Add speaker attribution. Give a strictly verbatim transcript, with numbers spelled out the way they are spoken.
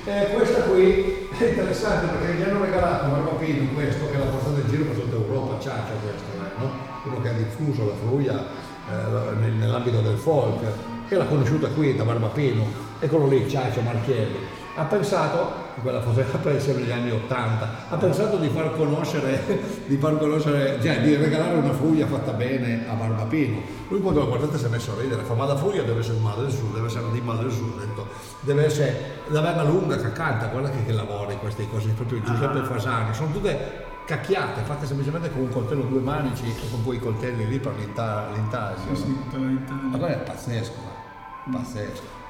Speaker 1: Eh, questa qui è interessante perché gli hanno regalato a Barbapino questo che l'ha portato in giro per tutta Europa, Ciaccia questo, eh, no? Uno che ha diffuso la fruia eh, nell'ambito del folk, che l'ha conosciuta qui da Barbapino, eccolo lì, Ciaccia Marchielli. Ha pensato, quella fotografia essere negli anni ottanta, ha pensato di far conoscere, di far conoscere, cioè di regalare una fruia fatta bene a Barbapino. Lui quando l'ha guardata si è messo a ridere, fa ma la fruia deve essere male del sud, deve essere di male del sud, ha detto, deve essere la verna lunga che canta, guarda che, che lavori queste cose, proprio Giuseppe Fasano, sono tutte cacchiate, fatte semplicemente con un coltello due manici, con quei coltelli lì per l'inta- l'intaglio.
Speaker 2: Sì, sì,
Speaker 1: Ma quello è pazzesco, eh. Pazzesco.